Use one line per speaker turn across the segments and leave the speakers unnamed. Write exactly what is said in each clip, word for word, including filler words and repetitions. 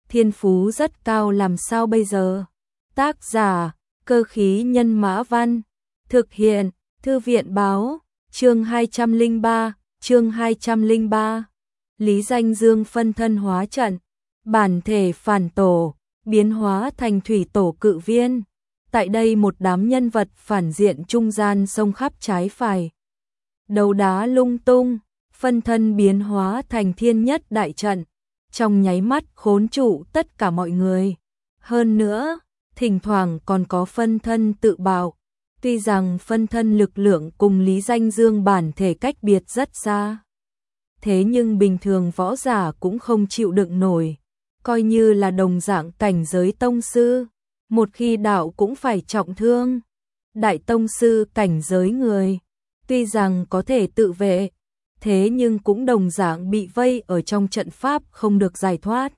thiên phú rất cao làm sao bây giờ? Tác giả, Cơ khí nhân Mã Văn. Thực hiện, Thư viện báo, chương hai trăm lẻ ba, chương hai trăm lẻ ba. Lý Danh Dương phân thân hóa trận, bản thể phản tổ, biến hóa thành thủy tổ cự viên. Tại đây một đám nhân vật phản diện trung gian xông khắp trái phải. Đấu đá lung tung, phân thân biến hóa thành thiên nhất đại trận, trong nháy mắt khốn trụ tất cả mọi người. Hơn nữa, thỉnh thoảng còn có phân thân tự bạo. Tuy rằng phân thân lực lượng cùng Lý Danh Dương bản thể cách biệt rất xa, thế nhưng bình thường võ giả cũng không chịu đựng nổi. Coi như là đồng dạng cảnh giới tông sư, một khi đạo cũng phải trọng thương. Đại tông sư cảnh giới người, tuy rằng có thể tự vệ, thế nhưng cũng đồng dạng bị vây ở trong trận pháp không được giải thoát.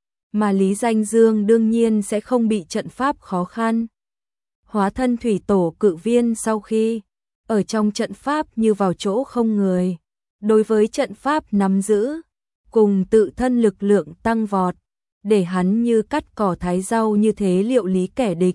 Mà Lý Danh Dương đương nhiên sẽ không bị trận pháp khó khăn. Hóa thân thủy tổ cự viên sau khi ở trong trận pháp như vào chỗ không người, đối với trận pháp nắm giữ, cùng tự thân lực lượng tăng vọt, để hắn như cắt cỏ thái rau như thế liệu lý kẻ địch.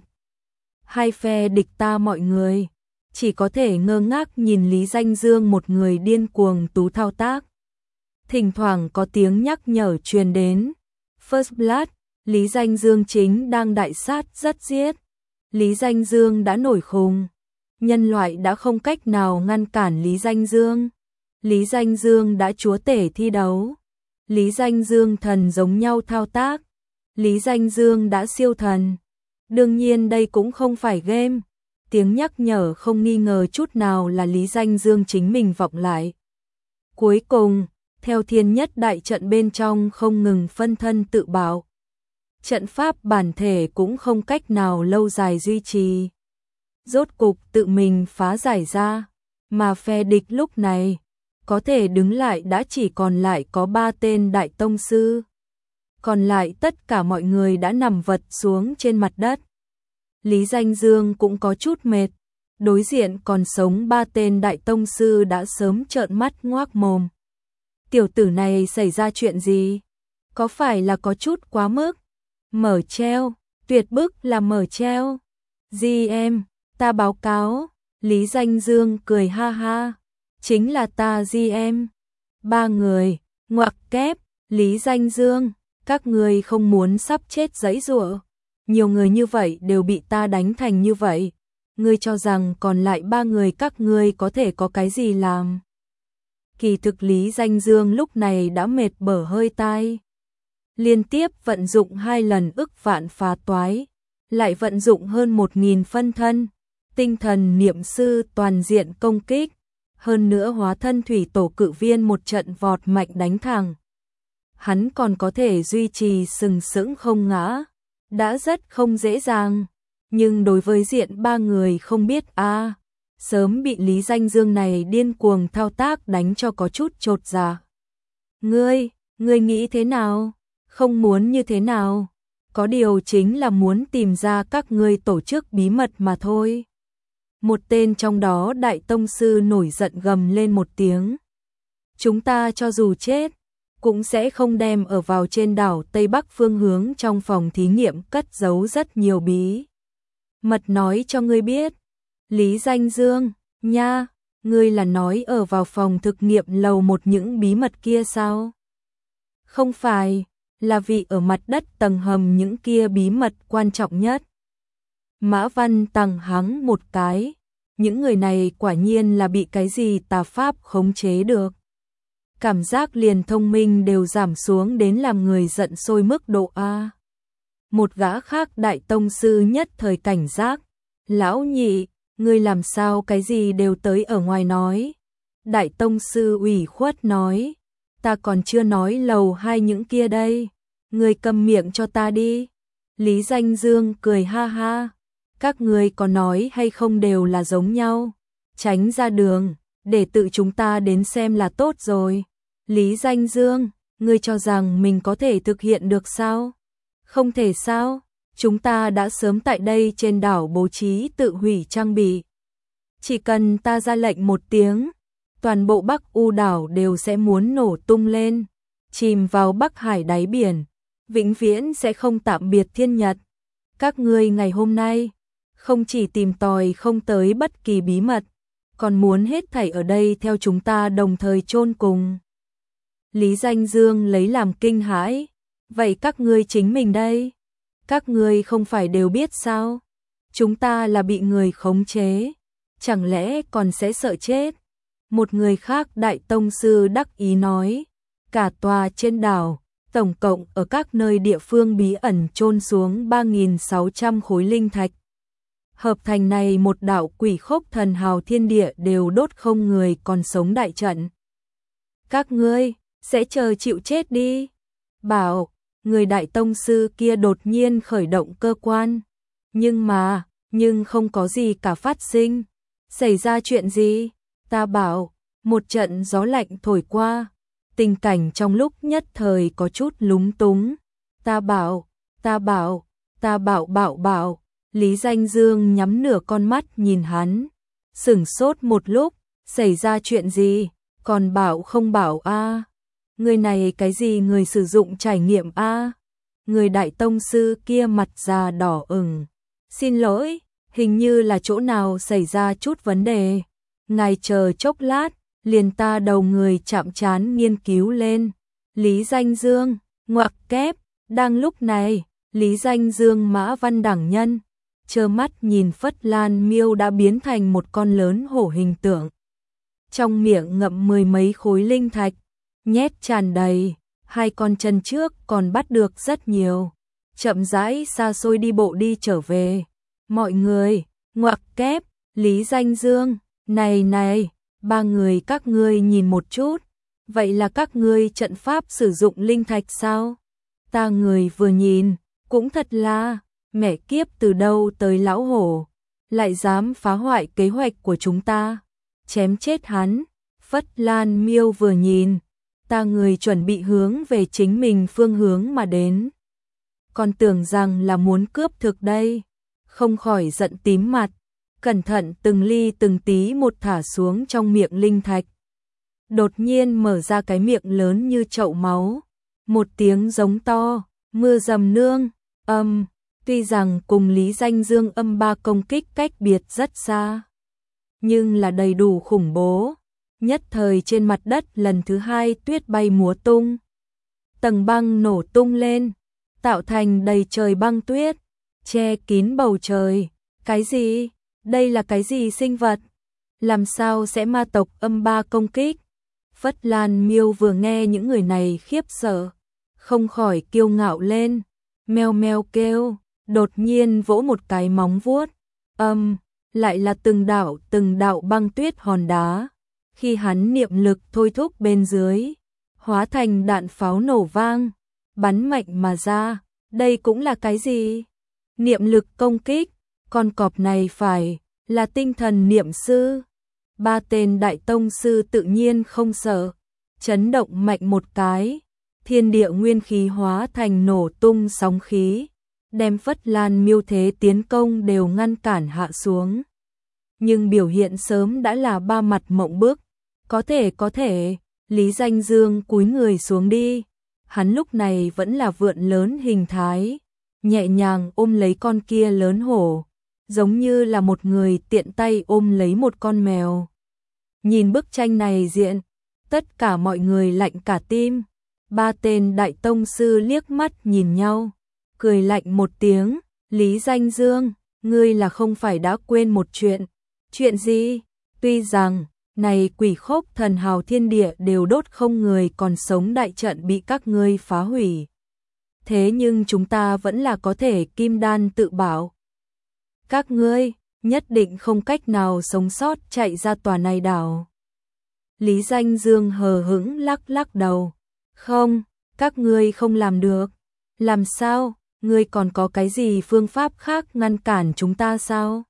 Hai phe địch ta mọi người chỉ có thể ngơ ngác nhìn Lý Danh Dương một người điên cuồng tú thao tác. Thỉnh thoảng có tiếng nhắc nhở truyền đến. First Blood, Lý Danh Dương chính đang đại sát rất giết. Lý Danh Dương đã nổi khùng. Nhân loại đã không cách nào ngăn cản Lý Danh Dương. Lý Danh Dương đã chúa tể thi đấu. Lý Danh Dương thần giống nhau thao tác. Lý Danh Dương đã siêu thần. Đương nhiên đây cũng không phải game. Tiếng nhắc nhở không nghi ngờ chút nào là Lý Danh Dương chính mình vọng lại. Cuối cùng, theo thiên nhất đại trận bên trong không ngừng phân thân tự bạo. Trận pháp bản thể cũng không cách nào lâu dài duy trì. Rốt cục tự mình phá giải ra, mà phe địch lúc này có thể đứng lại đã chỉ còn lại có ba tên đại tông sư. Còn lại tất cả mọi người đã nằm vật xuống trên mặt đất. Lý Danh Dương cũng có chút mệt, đối diện còn sống ba tên đại tông sư đã sớm trợn mắt ngoác mồm. Tiểu tử này xảy ra chuyện gì? Có phải là có chút quá mức? Mở treo, tuyệt bức là mở treo. giê em, ta báo cáo. Lý Danh Dương cười ha ha. Chính là ta giê em. Ba người, ngoặc kép, Lý Danh Dương, các người không muốn sắp chết giãy giụa. Nhiều người như vậy đều bị ta đánh thành như vậy. Ngươi cho rằng còn lại ba người các ngươi có thể có cái gì làm? Kỳ thực Lý Danh Dương lúc này đã mệt bở hơi tai. Liên tiếp vận dụng hai lần ức vạn phá toái, lại vận dụng hơn một nghìn phân thân, tinh thần niệm sư toàn diện công kích, hơn nữa hóa thân thủy tổ cự viên một trận vọt mạnh đánh thẳng. Hắn còn có thể duy trì sừng sững không ngã, đã rất không dễ dàng, nhưng đối với diện ba người không biết a, à, sớm bị Lý Danh Dương này điên cuồng thao tác đánh cho có chút chột dạ. Ngươi, ngươi nghĩ thế nào? Không muốn như thế nào? Có điều chính là muốn tìm ra các ngươi tổ chức bí mật mà thôi. Một tên trong đó đại tông sư nổi giận gầm lên một tiếng. Chúng ta cho dù chết, cũng sẽ không đem ở vào trên đảo Tây Bắc phương hướng trong phòng thí nghiệm cất giấu rất nhiều bí mật nói cho ngươi biết. Lý Danh Dương, nha, ngươi là nói ở vào phòng thực nghiệm lầu một những bí mật kia sao? Không phải, là vì ở mặt đất tầng hầm những kia bí mật quan trọng nhất. Mã Văn tằng hắng một cái, những người này quả nhiên là bị cái gì tà pháp khống chế được. Cảm giác liền thông minh đều giảm xuống đến làm người giận sôi mức độ A. Một gã khác đại tông sư nhất thời cảnh giác. Lão nhị, ngươi làm sao cái gì đều tới ở ngoài nói. Đại tông sư ủy khuất nói. Ta còn chưa nói lầu hai những kia đây. Ngươi câm miệng cho ta đi. Lý Danh Dương cười ha ha. Các ngươi có nói hay không đều là giống nhau. Tránh ra đường, để tự chúng ta đến xem là tốt rồi. Lý Danh Dương, ngươi cho rằng mình có thể thực hiện được sao? Không thể sao? Chúng ta đã sớm tại đây trên đảo bố trí tự hủy trang bị. Chỉ cần ta ra lệnh một tiếng, toàn bộ Bắc U đảo đều sẽ muốn nổ tung lên, chìm vào Bắc Hải đáy biển. vĩnh viễn sẽ không tạm biệt thiên nhật. Các ngươi ngày hôm nay không chỉ tìm tòi không tới bất kỳ bí mật, còn muốn hết thảy ở đây theo chúng ta đồng thời chôn cùng. Lý Danh Dương lấy làm kinh hãi, vậy các ngươi chính mình đây? Các ngươi không phải đều biết sao? Chúng ta là bị người khống chế, chẳng lẽ còn sẽ sợ chết? Một người khác đại tông sư đắc ý nói, cả tòa trên đảo, tổng cộng ở các nơi địa phương bí ẩn chôn xuống ba nghìn sáu trăm khối linh thạch. Hợp thành này một đạo quỷ khốc thần hào thiên địa đều đốt không người còn sống đại trận. Các ngươi sẽ chờ chịu chết đi. Bảo, người đại tông sư kia đột nhiên khởi động cơ quan. Nhưng mà, nhưng không có gì cả phát sinh. Xảy ra chuyện gì? Ta bảo, một trận gió lạnh thổi qua. Tình cảnh trong lúc nhất thời có chút lúng túng. Ta bảo, ta bảo, ta bảo bảo bảo. Lý Danh Dương nhắm nửa con mắt nhìn hắn. Sửng sốt một lúc, xảy ra chuyện gì? Còn bảo không bảo a? Người này cái gì người sử dụng trải nghiệm a? Người đại tông sư kia mặt già đỏ ửng. Xin lỗi, hình như là chỗ nào xảy ra chút vấn đề. Ngài chờ chốc lát, liền ta đầu người chạm trán nghiên cứu lên. Lý Danh Dương, ngoặc kép, đang lúc này, Lý Danh Dương Mã Văn Đẳng Nhân, trơ mắt nhìn Phất Lan Miêu đã biến thành một con lớn hổ hình tượng. Trong miệng ngậm mười mấy khối linh thạch, nhét tràn đầy, hai con chân trước còn bắt được rất nhiều. Chậm rãi xa xôi đi bộ đi trở về. Mọi người, ngoặc kép, Lý Danh Dương, này này, ba người các ngươi nhìn một chút, vậy là các ngươi trận pháp sử dụng linh thạch sao? Ta người vừa nhìn, cũng thật là, mẹ kiếp từ đâu tới lão hổ, lại dám phá hoại kế hoạch của chúng ta, chém chết hắn. Phất Lan Miêu vừa nhìn, ta người chuẩn bị hướng về chính mình phương hướng mà đến. Còn tưởng rằng là muốn cướp thực đây, không khỏi giận tím mặt, cẩn thận từng ly từng tí một thả xuống trong miệng linh thạch. Đột nhiên mở ra cái miệng lớn như chậu máu, một tiếng giống to, mưa dầm nương, âm, tuy rằng cùng Lý Danh Dương âm ba công kích cách biệt rất xa, nhưng là đầy đủ khủng bố. Nhất thời trên mặt đất lần thứ hai tuyết bay múa tung, tầng băng nổ tung lên, tạo thành đầy trời băng tuyết, che kín bầu trời. Cái gì? Đây là cái gì sinh vật? Làm sao sẽ ma tộc âm ba công kích? Phất Lan Miêu vừa nghe những người này khiếp sợ, không khỏi kiêu ngạo lên, meo meo kêu, đột nhiên vỗ một cái móng vuốt, âm, lại là từng đạo từng đạo băng tuyết hòn đá. Khi hắn niệm lực thôi thúc bên dưới, hóa thành đạn pháo nổ vang, bắn mạnh mà ra. Đây cũng là cái gì? Niệm lực công kích, con cọp này phải là tinh thần niệm sư. Ba tên đại tông sư tự nhiên không sợ, chấn động mạnh một cái, thiên địa nguyên khí hóa thành nổ tung sóng khí, đem Phất Lan Miêu thế tiến công đều ngăn cản hạ xuống. Nhưng biểu hiện sớm đã là ba mặt mộng bức. Có thể có thể, Lý Danh Dương cúi người xuống đi. Hắn lúc này vẫn là vượn lớn hình thái, nhẹ nhàng ôm lấy con kia lớn hổ, giống như là một người tiện tay ôm lấy một con mèo. Nhìn bức tranh này diện, tất cả mọi người lạnh cả tim. Ba tên đại tông sư liếc mắt nhìn nhau, cười lạnh một tiếng. Lý Danh Dương, ngươi là không phải đã quên một chuyện. Chuyện gì? Tuy rằng này quỷ khốc thần hào thiên địa đều đốt không người còn sống đại trận bị các ngươi phá hủy. Thế nhưng chúng ta vẫn là có thể kim đan tự bảo. Các ngươi nhất định không cách nào sống sót chạy ra tòa này đảo. Lý Danh Dương hờ hững lắc lắc đầu. Không, các ngươi không làm được. Làm sao? Ngươi còn có cái gì phương pháp khác ngăn cản chúng ta sao?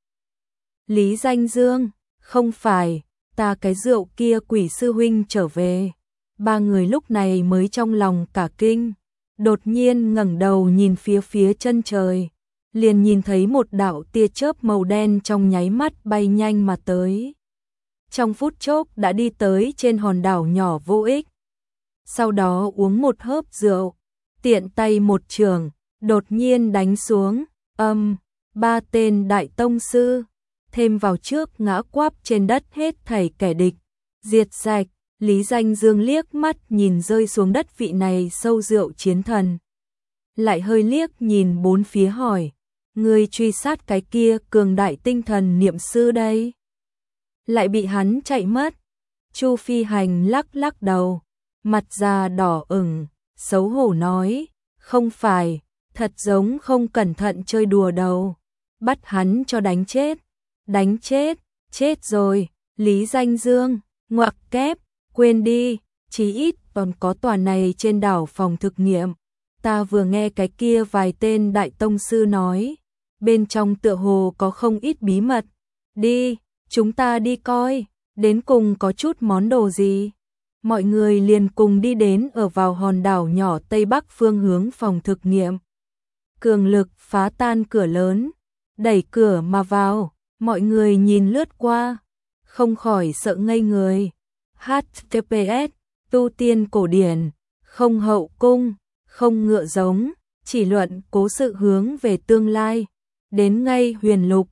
Lý Danh Dương, không phải, ta cái rượu kia quỷ sư huynh trở về. Ba người lúc này mới trong lòng cả kinh, đột nhiên ngẩng đầu nhìn phía phía chân trời, liền nhìn thấy một đạo tia chớp màu đen trong nháy mắt bay nhanh mà tới. Trong phút chốc đã đi tới trên hòn đảo nhỏ vô ích. Sau đó uống một hớp rượu, tiện tay một chưởng, đột nhiên đánh xuống, âm, ba tên đại tông sư, thêm vào trước ngã quáp trên đất hết thảy kẻ địch, diệt sạch. Lý Danh Dương liếc mắt nhìn rơi xuống đất vị này sâu rượu chiến thần. Lại hơi liếc nhìn bốn phía hỏi, người truy sát cái kia cường đại tinh thần niệm sư đây? Lại bị hắn chạy mất. Chu Phi Hành lắc lắc đầu, mặt già đỏ ửng, xấu hổ nói, không phải, thật giống không cẩn thận chơi đùa đâu. Bắt hắn cho đánh chết. Đánh chết, chết rồi. Lý Danh Dương, ngoặc kép, quên đi, chí ít còn có tòa này trên đảo phòng thực nghiệm. Ta vừa nghe cái kia vài tên đại tông sư nói, bên trong tựa hồ có không ít bí mật. Đi, chúng ta đi coi, đến cùng có chút món đồ gì. Mọi người liền cùng đi đến ở vào hòn đảo nhỏ tây bắc phương hướng phòng thực nghiệm. Cường lực phá tan cửa lớn, đẩy cửa mà vào, mọi người nhìn lướt qua, không khỏi sợ ngây người. H T T P S, tu tiên cổ điển, không hậu cung, không ngựa giống, chỉ luận cố sự hướng về tương lai. Đến ngay huyền lục,